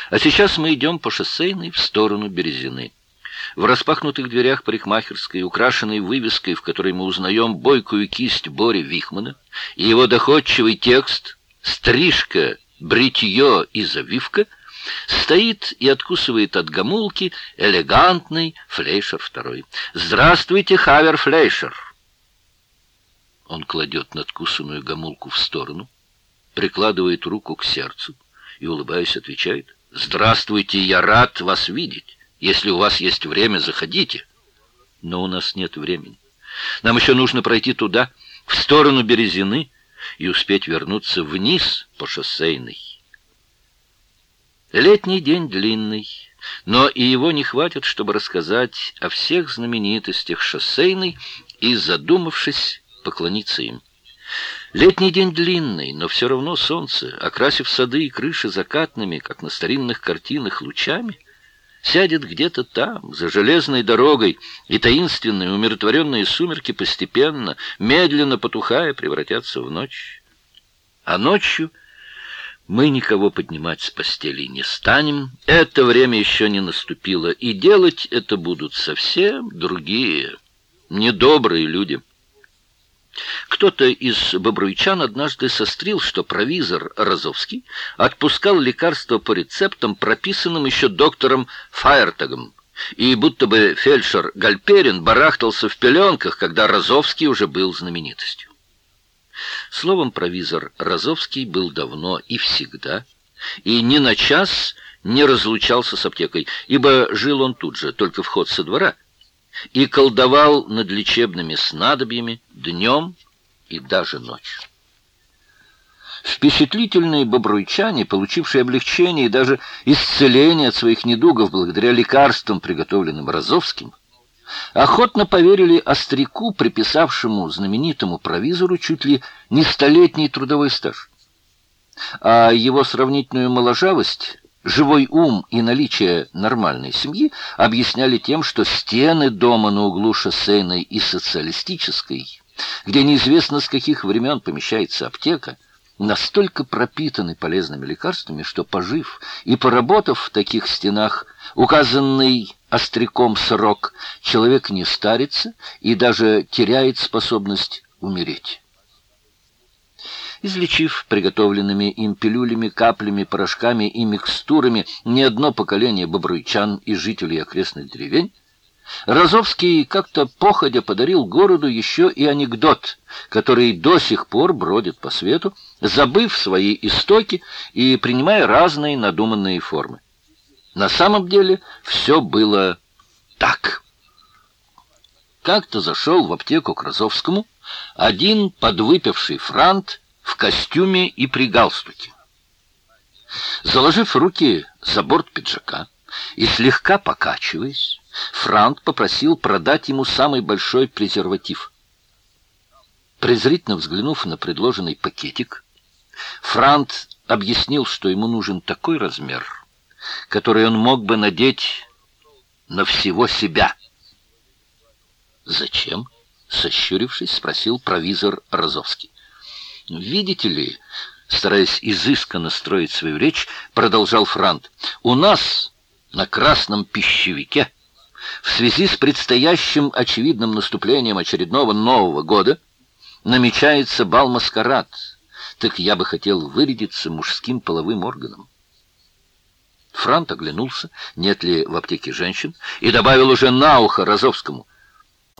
А сейчас мы идем по шоссейной в сторону Березины. В распахнутых дверях парикмахерской, украшенной вывеской, в которой мы узнаем бойкую кисть Бори Вихмана, и его доходчивый текст «Стрижка, бритье и завивка», стоит и откусывает от гомулки элегантный Флейшер II. «Здравствуйте, Хавер Флейшер!» Он кладет надкусанную гомулку в сторону, прикладывает руку к сердцу и, улыбаясь, отвечает: «Здравствуйте, я рад вас видеть. Если у вас есть время, заходите». Но у нас нет времени. Нам еще нужно пройти туда, в сторону Березины, и успеть вернуться вниз по шоссейной. Летний день длинный, но и его не хватит, чтобы рассказать о всех знаменитостях шоссейной и, задумавшись, поклониться им. Летний день длинный, но все равно солнце, окрасив сады и крыши закатными, как на старинных картинах, лучами, сядет где-то там, за железной дорогой, и таинственные умиротворенные сумерки постепенно, медленно потухая, превратятся в ночь. А ночью мы никого поднимать с постелей не станем, это время еще не наступило, и делать это будут совсем другие, недобрые люди. Кто-то из бобруйчан однажды сострил, что провизор Розовский отпускал лекарства по рецептам, прописанным еще доктором Фаертагом, и будто бы фельдшер Гальперин барахтался в пеленках, когда Розовский уже был знаменитостью. Словом, провизор Розовский был давно и всегда, и ни на час не разлучался с аптекой, ибо жил он тут же, только вход со двора, и колдовал над лечебными снадобьями днем и даже ночью. Впечатлительные бобруйчане, получившие облегчение и даже исцеление от своих недугов благодаря лекарствам, приготовленным Розовским, охотно поверили остряку, приписавшему знаменитому провизору чуть ли не столетний трудовой стаж. А его сравнительную моложавость, живой ум и наличие нормальной семьи объясняли тем, что стены дома на углу Шоссейной и Социалистической, где неизвестно с каких времен помещается аптека, настолько пропитаны полезными лекарствами, что, пожив и поработав в таких стенах указанный остряком срок, человек не старится и даже теряет способность умереть. Излечив приготовленными им пилюлями, каплями, порошками и микстурами не одно поколение бобруйчан и жителей окрестных деревень, Розовский как-то походя подарил городу еще и анекдот, который до сих пор бродит по свету, забыв свои истоки и принимая разные надуманные формы. На самом деле все было так. Как-то зашел в аптеку к Розовскому один подвыпивший франт в костюме и при галстуке. Заложив руки за борт пиджака и слегка покачиваясь, франт попросил продать ему самый большой презерватив. Презрительно взглянув на предложенный пакетик, франт объяснил, что ему нужен такой размер, который он мог бы надеть на всего себя. «Зачем?» — сощурившись, спросил провизор Розовский. «Видите ли, стараясь изысканно строить свою речь, продолжал франт, у нас на Красном пищевике в связи с предстоящим очевидным наступлением очередного Нового года намечается бал-маскарад, так я бы хотел вырядиться мужским половым органом». Франт оглянулся, нет ли в аптеке женщин, и добавил уже на ухо Розовскому: